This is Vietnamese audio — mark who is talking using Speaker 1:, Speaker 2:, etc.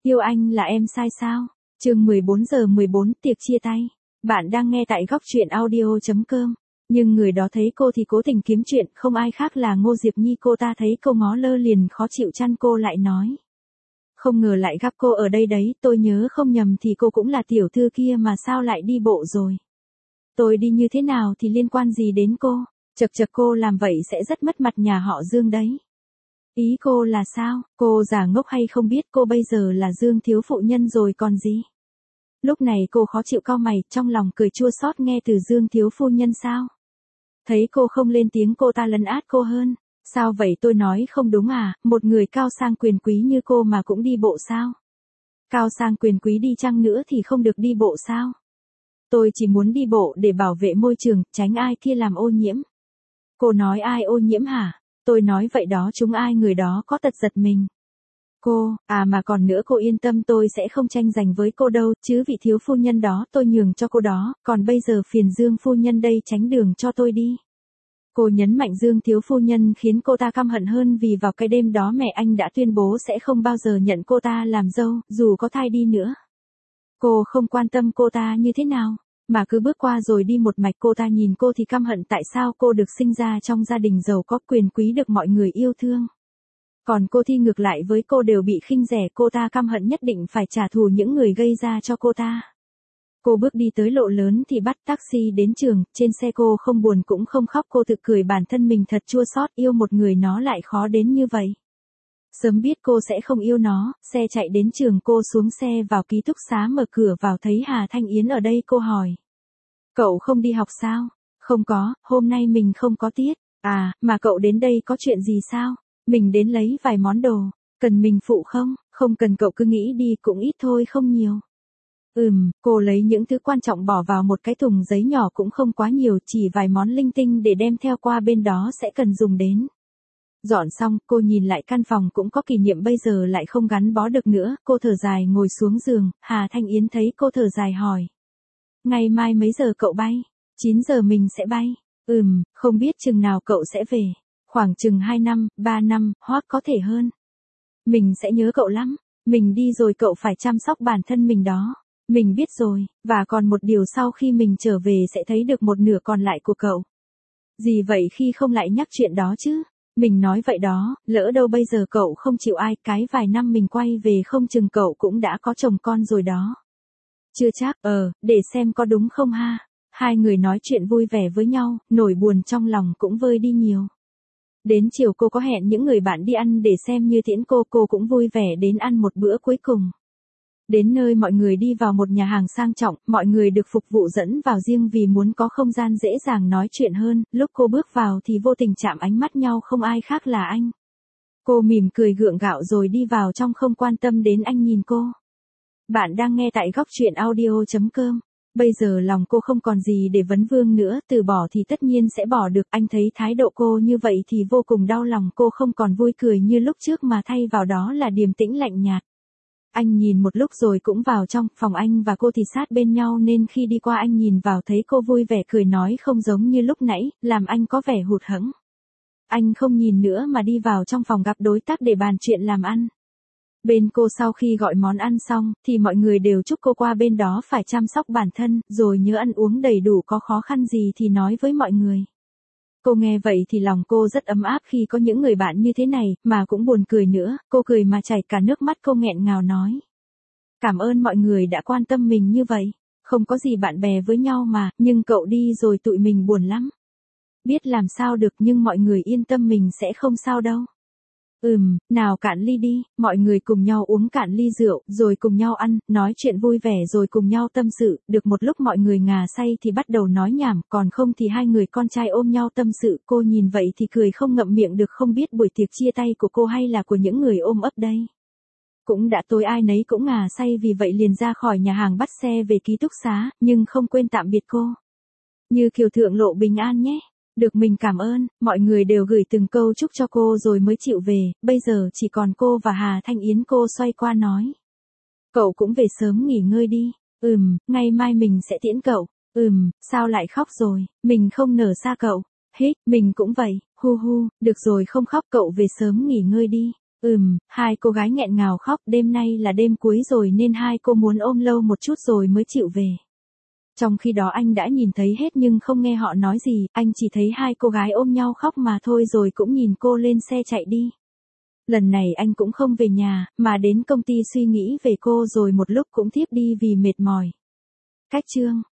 Speaker 1: Yêu anh là em sai sao? Chương 14:14 tiệc chia tay. Bạn đang nghe tại góc truyện audio.com. Nhưng người đó thấy cô thì cố tình kiếm chuyện, không ai khác là Ngô Diệp Nhi. Cô ta thấy cô ngó lơ liền khó chịu chăn cô lại nói. Không ngờ lại gặp cô ở đây đấy, tôi nhớ không nhầm thì cô cũng là tiểu thư kia mà sao lại đi bộ rồi. Tôi đi như thế nào thì liên quan gì đến cô, chật cô làm vậy sẽ rất mất mặt nhà họ Dương đấy. Ý cô là sao, cô giả ngốc hay không biết cô bây giờ là Dương thiếu phụ nhân rồi còn gì. Lúc này cô khó chịu cau mày, trong lòng cười chua xót nghe từ Dương thiếu phu nhân sao. Thấy cô không lên tiếng cô ta lấn át cô hơn. Sao vậy tôi nói không đúng à, một người cao sang quyền quý như cô mà cũng đi bộ sao? Cao sang quyền quý đi chăng nữa thì không được đi bộ sao? Tôi chỉ muốn đi bộ để bảo vệ môi trường, tránh ai kia làm ô nhiễm. Cô nói ai ô nhiễm hả? Tôi nói vậy đó chúng ai người đó có tật giật mình. Cô, mà còn nữa cô yên tâm tôi sẽ không tranh giành với cô đâu, chứ vị thiếu phu nhân đó tôi nhường cho cô đó, còn bây giờ phiền Dương phu nhân đây tránh đường cho tôi đi. Cô nhấn mạnh Dương thiếu phu nhân khiến cô ta căm hận hơn vì vào cái đêm đó mẹ anh đã tuyên bố sẽ không bao giờ nhận cô ta làm dâu, dù có thai đi nữa. Cô không quan tâm cô ta như thế nào, mà cứ bước qua rồi đi một mạch. Cô ta nhìn cô thì căm hận tại sao cô được sinh ra trong gia đình giàu có quyền quý được mọi người yêu thương. Còn cô thì ngược lại với cô đều bị khinh rẻ, cô ta căm hận nhất định phải trả thù những người gây ra cho cô ta. Cô bước đi tới lộ lớn thì bắt taxi đến trường, trên xe cô không buồn cũng không khóc, cô tự cười bản thân mình thật chua xót, yêu một người nó lại khó đến như vậy. Sớm biết cô sẽ không yêu nó, xe chạy đến trường cô xuống xe vào ký túc xá mở cửa vào thấy Hà Thanh Yến ở đây cô hỏi. Cậu không đi học sao? Không có, hôm nay mình không có tiết. Mà cậu đến đây có chuyện gì sao? Mình đến lấy vài món đồ, cần mình phụ không? Không cần cậu cứ nghĩ đi cũng ít thôi không nhiều. Cô lấy những thứ quan trọng bỏ vào một cái thùng giấy nhỏ cũng không quá nhiều, chỉ vài món linh tinh để đem theo qua bên đó sẽ cần dùng đến. Dọn xong, cô nhìn lại căn phòng cũng có kỷ niệm bây giờ lại không gắn bó được nữa, cô thở dài ngồi xuống giường, Hà Thanh Yến thấy cô thở dài hỏi. Ngày mai mấy giờ cậu bay? 9 giờ mình sẽ bay. Không biết chừng nào cậu sẽ về. Khoảng chừng 2 năm, 3 năm, hoặc có thể hơn. Mình sẽ nhớ cậu lắm. Mình đi rồi cậu phải chăm sóc bản thân mình đó. Mình biết rồi, và còn một điều sau khi mình trở về sẽ thấy được một nửa còn lại của cậu. Gì vậy khi không lại nhắc chuyện đó chứ? Mình nói vậy đó, lỡ đâu bây giờ cậu không chịu ai, cái vài năm mình quay về không chừng cậu cũng đã có chồng con rồi đó. Chưa chắc, để xem có đúng không ha. Hai người nói chuyện vui vẻ với nhau, nỗi buồn trong lòng cũng vơi đi nhiều. Đến chiều cô có hẹn những người bạn đi ăn để xem như tiễn cô cũng vui vẻ đến ăn một bữa cuối cùng. Đến nơi mọi người đi vào một nhà hàng sang trọng, mọi người được phục vụ dẫn vào riêng vì muốn có không gian dễ dàng nói chuyện hơn, lúc cô bước vào thì vô tình chạm ánh mắt nhau, không ai khác là anh. Cô mỉm cười gượng gạo rồi đi vào trong không quan tâm đến anh nhìn cô. Bạn đang nghe tại góc truyện audio.com. Bây giờ lòng cô không còn gì để vấn vương nữa, từ bỏ thì tất nhiên sẽ bỏ được, anh thấy thái độ cô như vậy thì vô cùng đau lòng, cô không còn vui cười như lúc trước mà thay vào đó là điềm tĩnh lạnh nhạt. Anh nhìn một lúc rồi cũng vào trong, phòng anh và cô thì sát bên nhau nên khi đi qua anh nhìn vào thấy cô vui vẻ cười nói không giống như lúc nãy, làm anh có vẻ hụt hẫng. Anh không nhìn nữa mà đi vào trong phòng gặp đối tác để bàn chuyện làm ăn. Bên cô sau khi gọi món ăn xong, thì mọi người đều chúc cô qua bên đó phải chăm sóc bản thân, rồi nhớ ăn uống đầy đủ, có khó khăn gì thì nói với mọi người. Cô nghe vậy thì lòng cô rất ấm áp khi có những người bạn như thế này, mà cũng buồn cười nữa, cô cười mà chảy cả nước mắt, cô nghẹn ngào nói. Cảm ơn mọi người đã quan tâm mình như vậy, không có gì bạn bè với nhau mà, nhưng cậu đi rồi tụi mình buồn lắm. Biết làm sao được nhưng mọi người yên tâm mình sẽ không sao đâu. Nào cạn ly đi, mọi người cùng nhau uống cạn ly rượu, rồi cùng nhau ăn, nói chuyện vui vẻ rồi cùng nhau tâm sự, được một lúc mọi người ngà say thì bắt đầu nói nhảm, còn không thì hai người con trai ôm nhau tâm sự, cô nhìn vậy thì cười không ngậm miệng được, không biết buổi tiệc chia tay của cô hay là của những người ôm ấp đây. Cũng đã tối ai nấy cũng ngà say vì vậy liền ra khỏi nhà hàng bắt xe về ký túc xá, nhưng không quên tạm biệt cô. Như Kiều thượng lộ bình an nhé. Được mình cảm ơn, mọi người đều gửi từng câu chúc cho cô rồi mới chịu về, bây giờ chỉ còn cô và Hà Thanh Yến. Cô xoay qua nói. Cậu cũng về sớm nghỉ ngơi đi. Ngày mai mình sẽ tiễn cậu. Sao lại khóc rồi, mình không nở xa cậu. Mình cũng vậy, hu, được rồi không khóc, cậu về sớm nghỉ ngơi đi. Hai cô gái nghẹn ngào khóc, đêm nay là đêm cuối rồi nên hai cô muốn ôm lâu một chút rồi mới chịu về. Trong khi đó anh đã nhìn thấy hết nhưng không nghe họ nói gì, anh chỉ thấy hai cô gái ôm nhau khóc mà thôi rồi cũng nhìn cô lên xe chạy đi. Lần này anh cũng không về nhà, mà đến công ty suy nghĩ về cô rồi một lúc cũng thiếp đi vì mệt mỏi. Cách chương